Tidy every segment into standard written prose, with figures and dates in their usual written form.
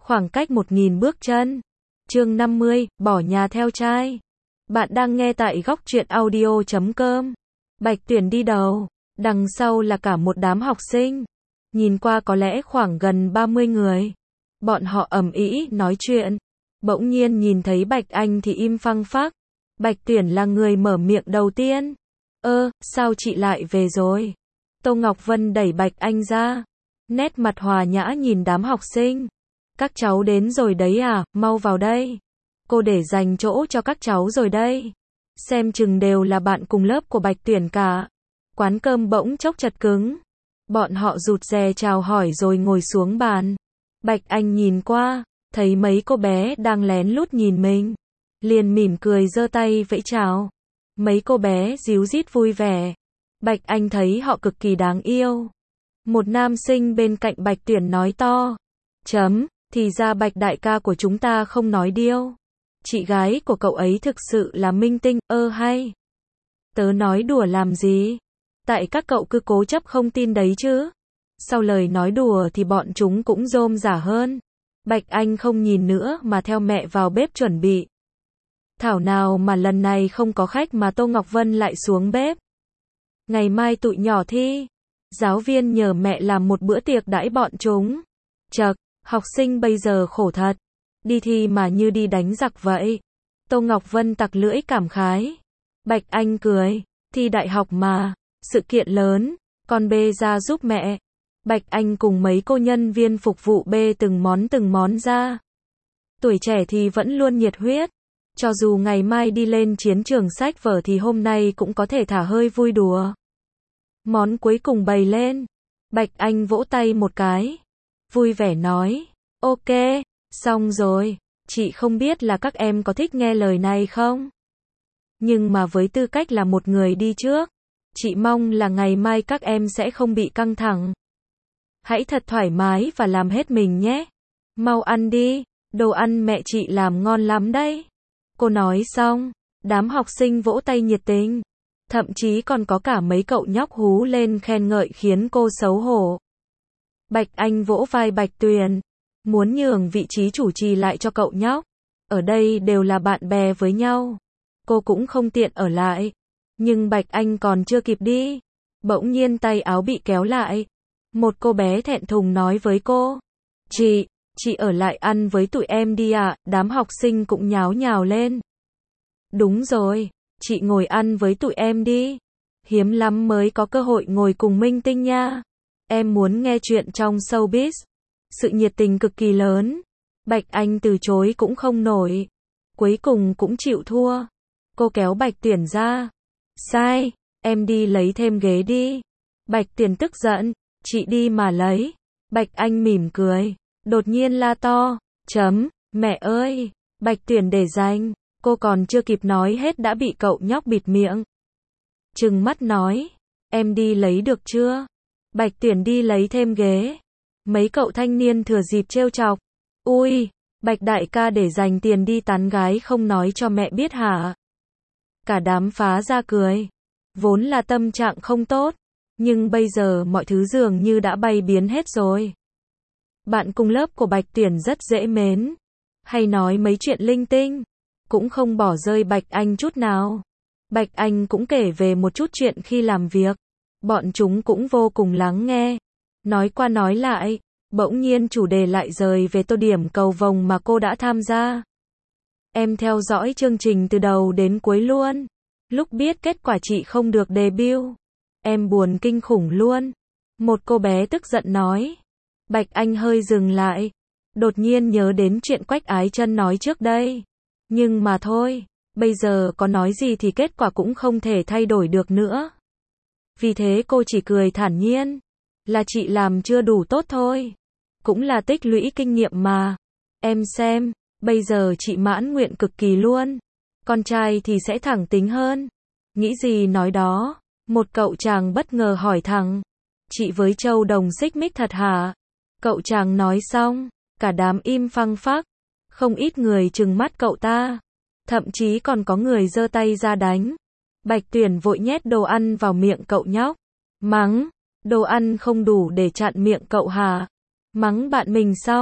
khoảng cách 1.000 bước chân. Chương 50, bỏ nhà theo trai. Bạn đang nghe tại góc truyện audio.com. Bạch Tuyển đi đầu, đằng sau là cả một đám học sinh. Nhìn qua có lẽ khoảng gần 30 người. Bọn họ ầm ĩ nói chuyện. Bỗng nhiên nhìn thấy Bạch Anh thì im phăng phắc. Bạch Tuyển là người mở miệng đầu tiên. Sao chị lại về rồi? Tô Ngọc Vân đẩy Bạch Anh ra. Nét mặt hòa nhã nhìn đám học sinh. Các cháu đến rồi đấy à, mau vào đây. Cô để dành chỗ cho các cháu rồi đây. Xem chừng đều là bạn cùng lớp của Bạch Tuyển cả. Quán cơm bỗng chốc chật cứng. Bọn họ rụt rè chào hỏi rồi ngồi xuống bàn. Bạch Anh nhìn qua, thấy mấy cô bé đang lén lút nhìn mình. Liền mỉm cười giơ tay vẫy chào. Mấy cô bé ríu rít vui vẻ. Bạch Anh thấy họ cực kỳ đáng yêu. Một nam sinh bên cạnh Bạch Tuyển nói to. Thì ra Bạch đại ca của chúng ta không nói điêu. Chị gái của cậu ấy thực sự là minh tinh, hay. Tớ nói đùa làm gì? Tại các cậu cứ cố chấp không tin đấy chứ. Sau lời nói đùa thì bọn chúng cũng rôm rả hơn. Bạch Anh không nhìn nữa mà theo mẹ vào bếp chuẩn bị. Thảo nào mà lần này không có khách mà Tô Ngọc Vân lại xuống bếp. Ngày mai tụi nhỏ thi. Giáo viên nhờ mẹ làm một bữa tiệc đãi bọn chúng. Chậc, học sinh bây giờ khổ thật. Đi thi mà như đi đánh giặc vậy. Tô Ngọc Vân tặc lưỡi cảm khái. Bạch Anh cười. Thi đại học mà. Sự kiện lớn. Con bê ra giúp mẹ. Bạch Anh cùng mấy cô nhân viên phục vụ bê từng món ra. Tuổi trẻ thì vẫn luôn nhiệt huyết. Cho dù ngày mai đi lên chiến trường sách vở thì hôm nay cũng có thể thả hơi vui đùa. Món cuối cùng bày lên. Bạch Anh vỗ tay một cái. Vui vẻ nói. Ok, xong rồi. Chị không biết là các em có thích nghe lời này không? Nhưng mà với tư cách là một người đi trước, chị mong là ngày mai các em sẽ không bị căng thẳng. Hãy thật thoải mái và làm hết mình nhé. Mau ăn đi, đồ ăn mẹ chị làm ngon lắm đấy. Cô nói xong, đám học sinh vỗ tay nhiệt tình. Thậm chí còn có cả mấy cậu nhóc hú lên khen ngợi khiến cô xấu hổ. Bạch Anh vỗ vai Bạch Tuyền, muốn nhường vị trí chủ trì lại cho cậu nhóc. Ở đây đều là bạn bè với nhau. Cô cũng không tiện ở lại. Nhưng Bạch Anh còn chưa kịp đi. Bỗng nhiên tay áo bị kéo lại. Một cô bé thẹn thùng nói với cô. Chị ở lại ăn với tụi em đi ạ. Đám học sinh cũng nháo nhào lên. Đúng rồi, chị ngồi ăn với tụi em đi. Hiếm lắm mới có cơ hội ngồi cùng minh tinh nha. Em muốn nghe chuyện trong showbiz. Sự nhiệt tình cực kỳ lớn. Bạch Anh từ chối cũng không nổi. Cuối cùng cũng chịu thua. Cô kéo Bạch Tuyển ra. Sai, em đi lấy thêm ghế đi. Bạch Tuyển tức giận. Chị đi mà lấy. Bạch Anh mỉm cười. Đột nhiên la to. Mẹ ơi. Bạch Tuyển để dành. Cô còn chưa kịp nói hết đã bị cậu nhóc bịt miệng. Trừng mắt nói. Em đi lấy được chưa? Bạch Tuyển đi lấy thêm ghế. Mấy cậu thanh niên thừa dịp trêu chọc. Ui, Bạch đại ca để dành tiền đi tán gái không nói cho mẹ biết hả? Cả đám phá ra cười. Vốn là tâm trạng không tốt. Nhưng bây giờ mọi thứ dường như đã bay biến hết rồi. Bạn cùng lớp của Bạch Tuyển rất dễ mến. Hay nói mấy chuyện linh tinh. Cũng không bỏ rơi Bạch Anh chút nào. Bạch Anh cũng kể về một chút chuyện khi làm việc. Bọn chúng cũng vô cùng lắng nghe. Nói qua nói lại. Bỗng nhiên chủ đề lại rời về tô điểm cầu vồng mà cô đã tham gia. Em theo dõi chương trình từ đầu đến cuối luôn. Lúc biết kết quả chị không được debut. Em buồn kinh khủng luôn. Một cô bé tức giận nói. Bạch Anh hơi dừng lại. Đột nhiên nhớ đến chuyện Quách Ái Chân nói trước đây. Nhưng mà thôi, bây giờ có nói gì thì kết quả cũng không thể thay đổi được nữa. Vì thế cô chỉ cười thản nhiên. Là chị làm chưa đủ tốt thôi. Cũng là tích lũy kinh nghiệm mà. Em xem, bây giờ chị mãn nguyện cực kỳ luôn. Con trai thì sẽ thẳng tính hơn. Nghĩ gì nói đó. Một cậu chàng bất ngờ hỏi thẳng. Chị với Châu Đồng xích mích thật hả? Cậu chàng nói xong, cả đám im phăng phắc. Không ít người trừng mắt cậu ta. Thậm chí còn có người giơ tay ra đánh. Bạch Tuyển vội nhét đồ ăn vào miệng cậu nhóc. Mắng, đồ ăn không đủ để chặn miệng cậu hả? Mắng bạn mình xong,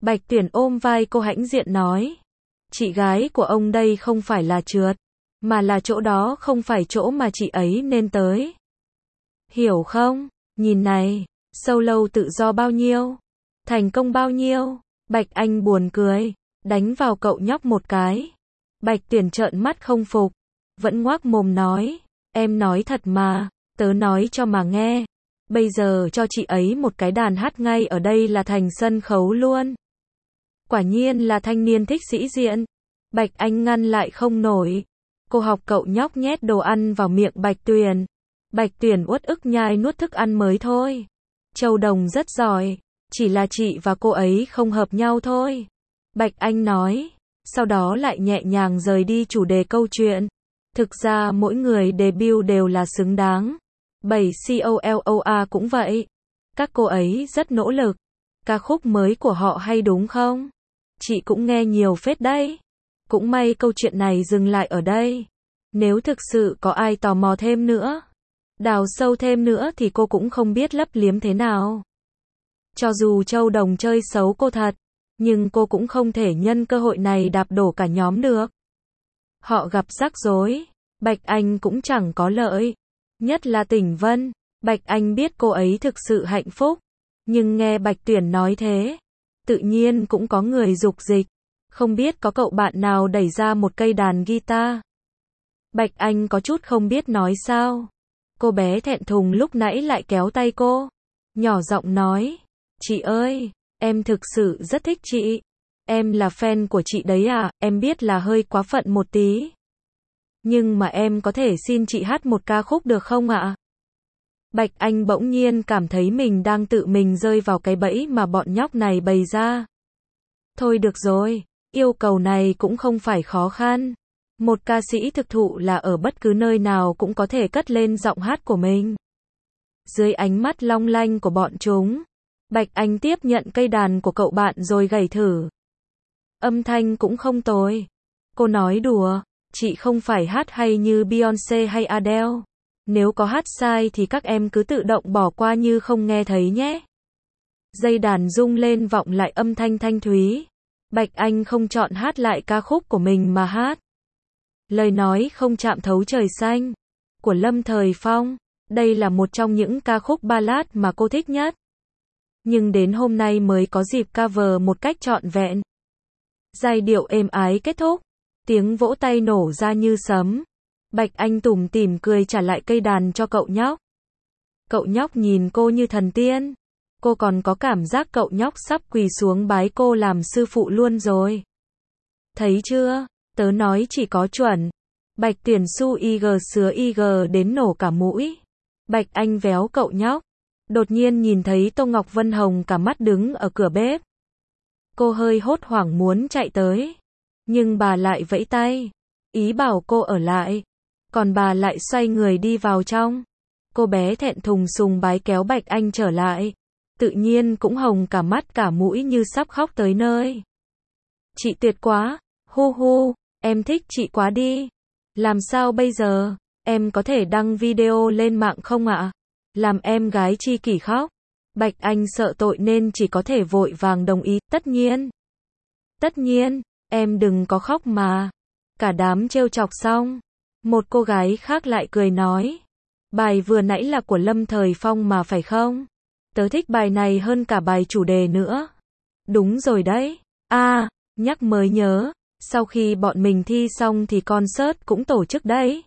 Bạch Tuyển ôm vai cô hãnh diện nói. Chị gái của ông đây không phải là trượt, mà là chỗ đó không phải chỗ mà chị ấy nên tới. Hiểu không? Nhìn này, solo tự do bao nhiêu? Thành công bao nhiêu? Bạch Anh buồn cười, đánh vào cậu nhóc một cái. Bạch Tuyển trợn mắt không phục, vẫn ngoác mồm nói, em nói thật mà, tớ nói cho mà nghe. Bây giờ cho chị ấy một cái đàn hát ngay ở đây là thành sân khấu luôn. Quả nhiên là thanh niên thích sĩ diện. Bạch Anh ngăn lại không nổi. Cô học cậu nhóc nhét đồ ăn vào miệng Bạch Tuyển. Bạch Tuyển uất ức nhai nuốt thức ăn mới thôi. Châu Đồng rất giỏi, chỉ là chị và cô ấy không hợp nhau thôi. Bạch Anh nói, sau đó lại nhẹ nhàng rời đi chủ đề câu chuyện. Thực ra mỗi người debut đều là xứng đáng. 7COLOA cũng vậy. Các cô ấy rất nỗ lực. Ca khúc mới của họ hay đúng không? Chị cũng nghe nhiều phết đấy. Cũng may câu chuyện này dừng lại ở đây. Nếu thực sự có ai tò mò thêm nữa, đào sâu thêm nữa thì cô cũng không biết lấp liếm thế nào. Cho dù Châu Đồng chơi xấu cô thật, nhưng cô cũng không thể nhân cơ hội này đạp đổ cả nhóm được. Họ gặp rắc rối, Bạch Anh cũng chẳng có lợi. Nhất là Tỉnh Vân, Bạch Anh biết cô ấy thực sự hạnh phúc, nhưng nghe Bạch Tuyển nói thế, tự nhiên cũng có người dục dịch. Không biết có cậu bạn nào đẩy ra một cây đàn guitar. Bạch Anh có chút không biết nói sao. Cô bé thẹn thùng lúc nãy lại kéo tay cô, nhỏ giọng nói, chị ơi, em thực sự rất thích chị. Em là fan của chị đấy à, em biết là hơi quá phận một tí. Nhưng mà em có thể xin chị hát một ca khúc được không ạ? Bạch Anh bỗng nhiên cảm thấy mình đang tự mình rơi vào cái bẫy mà bọn nhóc này bày ra. Thôi được rồi, yêu cầu này cũng không phải khó khăn. Một ca sĩ thực thụ là ở bất cứ nơi nào cũng có thể cất lên giọng hát của mình. Dưới ánh mắt long lanh của bọn chúng, Bạch Anh tiếp nhận cây đàn của cậu bạn rồi gảy thử. Âm thanh cũng không tồi. Cô nói đùa, chị không phải hát hay như Beyoncé hay Adele. Nếu có hát sai thì các em cứ tự động bỏ qua như không nghe thấy nhé. Dây đàn rung lên vọng lại âm thanh thanh thúy. Bạch Anh không chọn hát lại ca khúc của mình mà hát Lời nói không chạm thấu trời xanh của Lâm Thời Phong. Đây là một trong những ca khúc ballad mà cô thích nhất. Nhưng đến hôm nay mới có dịp cover một cách trọn vẹn. Giai điệu êm ái kết thúc, tiếng vỗ tay nổ ra như sấm. Bạch Anh tủm tỉm cười trả lại cây đàn cho cậu nhóc. Cậu nhóc nhìn cô như thần tiên. Cô còn có cảm giác cậu nhóc sắp quỳ xuống bái cô làm sư phụ luôn rồi. Thấy chưa? Tớ nói chỉ có chuẩn. Bạch Tuyển su ig sứa ig đến nổ cả mũi. Bạch Anh véo cậu nhóc. Đột nhiên nhìn thấy Tô Ngọc Vân hồng cả mắt đứng ở cửa bếp. Cô hơi hốt hoảng muốn chạy tới. Nhưng bà lại vẫy tay. Ý bảo cô ở lại. Còn bà lại xoay người đi vào trong. Cô bé thẹn thùng sùng bái kéo Bạch Anh trở lại. Tự nhiên cũng hồng cả mắt cả mũi như sắp khóc tới nơi. Chị tuyệt quá. Hu hu, em thích chị quá đi. Làm sao bây giờ? Em có thể đăng video lên mạng không ạ? Làm em gái chi kỷ khóc. Bạch Anh sợ tội nên chỉ có thể vội vàng đồng ý. Tất nhiên. Tất nhiên, em đừng có khóc mà. Cả đám trêu chọc xong. Một cô gái khác lại cười nói. Bài vừa nãy là của Lâm Thời Phong mà phải không? Tớ thích bài này hơn cả bài chủ đề nữa. Đúng rồi đấy. À, nhắc mới nhớ. Sau khi bọn mình thi xong thì concert cũng tổ chức đấy.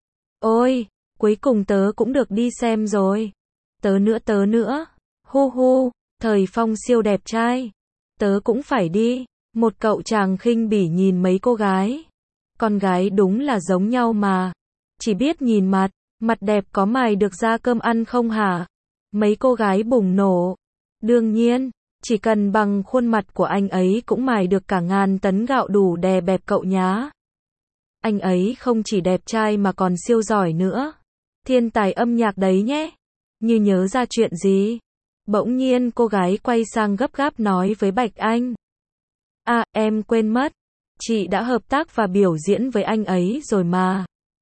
Ôi, cuối cùng tớ cũng được đi xem rồi. Tớ nữa. Hu hu, Thời Phong siêu đẹp trai. Tớ cũng phải đi. Một cậu chàng khinh bỉ nhìn mấy cô gái. Con gái đúng là giống nhau mà. Chỉ biết nhìn mặt, mặt đẹp có mài được ra cơm ăn không hả? Mấy cô gái bùng nổ. Đương nhiên, chỉ cần bằng khuôn mặt của anh ấy cũng mài được cả ngàn tấn gạo đủ đè bẹp cậu nhá. Anh ấy không chỉ đẹp trai mà còn siêu giỏi nữa. Thiên tài âm nhạc đấy nhé. Như nhớ ra chuyện gì? Bỗng nhiên cô gái quay sang gấp gáp nói với Bạch Anh. À, em quên mất. Chị đã hợp tác và biểu diễn với anh ấy rồi mà.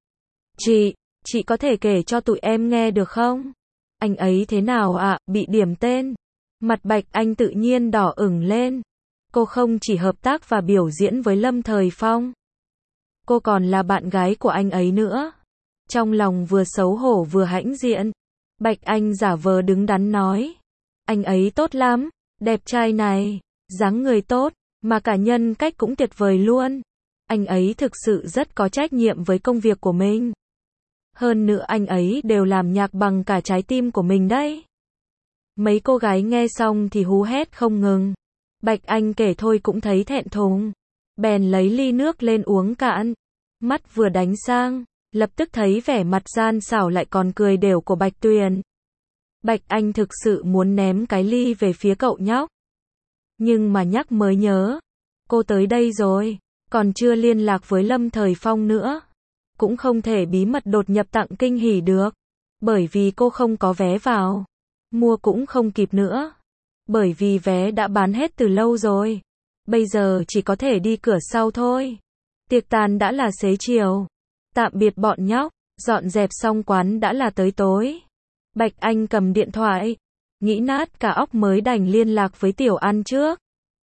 Chị có thể kể cho tụi em nghe được không? Anh ấy thế nào ạ? Bị điểm tên. Mặt Bạch Anh tự nhiên đỏ ửng lên. Cô không chỉ hợp tác và biểu diễn với Lâm Thời Phong, cô còn là bạn gái của anh ấy nữa. Trong lòng vừa xấu hổ vừa hãnh diện, Bạch Anh giả vờ đứng đắn nói. Anh ấy tốt lắm, đẹp trai này, dáng người tốt, mà cả nhân cách cũng tuyệt vời luôn. Anh ấy thực sự rất có trách nhiệm với công việc của mình. Hơn nữa anh ấy đều làm nhạc bằng cả trái tim của mình đấy. Mấy cô gái nghe xong thì hú hét không ngừng. Bạch Anh kể thôi cũng thấy thẹn thùng. Bèn lấy ly nước lên uống cạn. Mắt vừa đánh sang, lập tức thấy vẻ mặt gian xảo lại còn cười đều của Bạch Tuyền. Bạch Anh thực sự muốn ném cái ly về phía cậu nhóc. Nhưng mà nhắc mới nhớ. Cô tới đây rồi, còn chưa liên lạc với Lâm Thời Phong nữa. Cũng không thể bí mật đột nhập tặng kinh hỉ được. Bởi vì cô không có vé vào. Mua cũng không kịp nữa. Bởi vì vé đã bán hết từ lâu rồi. Bây giờ chỉ có thể đi cửa sau thôi. Tiệc tàn đã là xế chiều. Tạm biệt bọn nhóc, dọn dẹp xong quán đã là tới tối. Bạch Anh cầm điện thoại, nghĩ nát cả óc mới đành liên lạc với Tiểu An trước.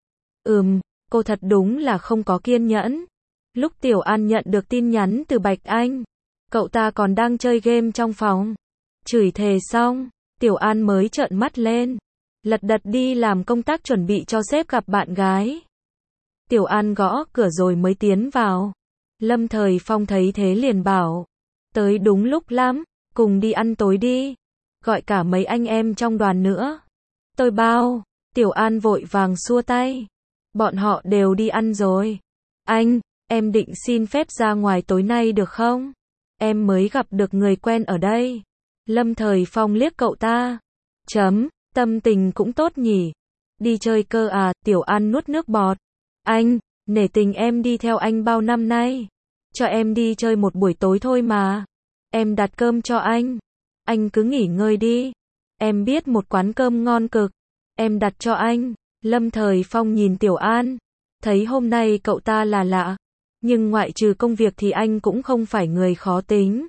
Cô thật đúng là không có kiên nhẫn. Lúc Tiểu An nhận được tin nhắn từ Bạch Anh, cậu ta còn đang chơi game trong phòng. Chửi thề xong, Tiểu An mới trợn mắt lên, lật đật đi làm công tác chuẩn bị cho sếp gặp bạn gái. Tiểu An gõ cửa rồi mới tiến vào. Lâm Thời Phong thấy thế liền bảo, tới đúng lúc lắm, cùng đi ăn tối đi, gọi cả mấy anh em trong đoàn nữa. Tôi bao. Tiểu An vội vàng xua tay, bọn họ đều đi ăn rồi. Anh, em định xin phép ra ngoài tối nay được không? Em mới gặp được người quen ở đây. Lâm Thời Phong liếc cậu ta. Tâm tình cũng tốt nhỉ. Đi chơi cơ à? Tiểu An nuốt nước bọt. Anh, nể tình em đi theo anh bao năm nay. Cho em đi chơi một buổi tối thôi mà. Em đặt cơm cho anh. Anh cứ nghỉ ngơi đi. Em biết một quán cơm ngon cực. Em đặt cho anh. Lâm Thời Phong nhìn Tiểu An. Thấy hôm nay cậu ta là lạ. Nhưng ngoại trừ công việc thì anh cũng không phải người khó tính.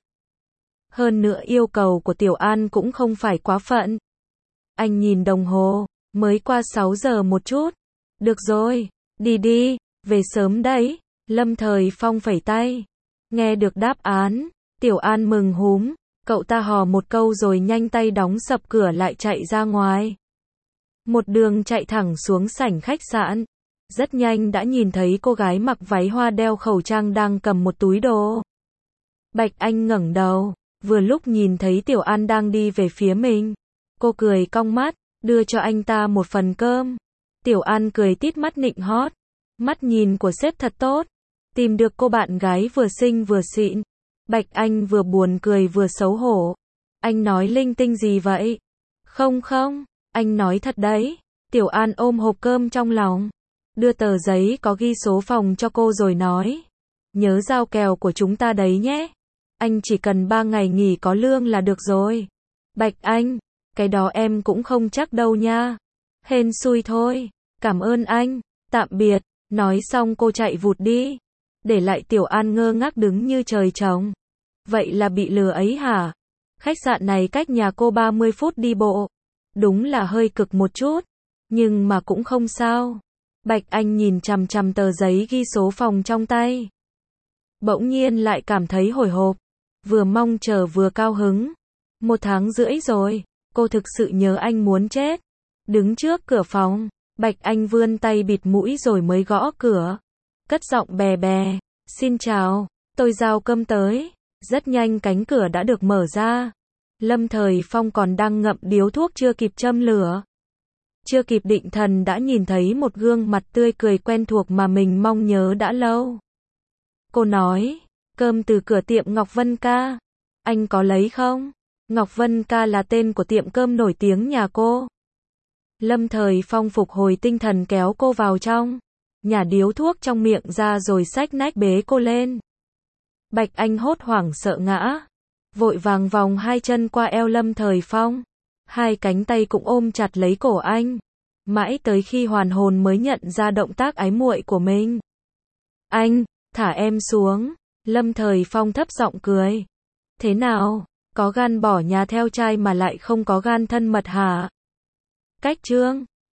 Hơn nữa yêu cầu của Tiểu An cũng không phải quá phận. Anh nhìn đồng hồ, mới qua 6 giờ một chút. Được rồi, đi đi, về sớm đấy. Lâm Thời Phong phẩy tay. Nghe được đáp án, Tiểu An mừng húm. Cậu ta hò một câu rồi nhanh tay đóng sập cửa lại chạy ra ngoài. Một đường chạy thẳng xuống sảnh khách sạn. Rất nhanh đã nhìn thấy cô gái mặc váy hoa đeo khẩu trang đang cầm một túi đồ. Bạch Anh ngẩng đầu, vừa lúc nhìn thấy Tiểu An đang đi về phía mình. Cô cười cong mắt, đưa cho anh ta một phần cơm. Tiểu An cười tít mắt nịnh hót. Mắt nhìn của sếp thật tốt. Tìm được cô bạn gái vừa xinh vừa xịn. Bạch Anh vừa buồn cười vừa xấu hổ. Anh nói linh tinh gì vậy? Không, anh nói thật đấy. Tiểu An ôm hộp cơm trong lòng. Đưa tờ giấy có ghi số phòng cho cô rồi nói. Nhớ giao kèo của chúng ta đấy nhé. Anh chỉ cần 3 ngày nghỉ có lương là được rồi. Bạch Anh, cái đó em cũng không chắc đâu nha. Hên xui thôi. Cảm ơn anh. Tạm biệt. Nói xong cô chạy vụt đi. Để lại Tiểu An ngơ ngác đứng như trời trồng. Vậy là bị lừa ấy hả? Khách sạn này cách nhà cô 30 phút đi bộ. Đúng là hơi cực một chút. Nhưng mà cũng không sao. Bạch Anh nhìn chằm chằm tờ giấy ghi số phòng trong tay. Bỗng nhiên lại cảm thấy hồi hộp. Vừa mong chờ vừa cao hứng. 1 tháng rưỡi rồi. Cô thực sự nhớ anh muốn chết. Đứng trước cửa phòng. Bạch Anh vươn tay bịt mũi rồi mới gõ cửa. Cất giọng bè bè. Xin chào. Tôi giao cơm tới. Rất nhanh cánh cửa đã được mở ra. Lâm Thời Phong còn đang ngậm điếu thuốc chưa kịp châm lửa. Chưa kịp định thần đã nhìn thấy một gương mặt tươi cười quen thuộc mà mình mong nhớ đã lâu. Cô nói, cơm từ cửa tiệm Ngọc Vân Ca. Anh có lấy không? Ngọc Vân Ca là tên của tiệm cơm nổi tiếng nhà cô. Lâm Thời Phong phục hồi tinh thần kéo cô vào trong. Nhả điếu thuốc trong miệng ra rồi xách nách bế cô lên. Bạch Anh hốt hoảng sợ ngã. Vội vàng vòng 2 chân qua eo Lâm Thời Phong. 2 cánh tay cũng ôm chặt lấy cổ anh. Mãi tới khi hoàn hồn mới nhận ra động tác ái muội của mình. Anh, thả em xuống. Lâm Thời Phong thấp giọng cười. Thế nào, có gan bỏ nhà theo trai mà lại không có gan thân mật hả? Cách chương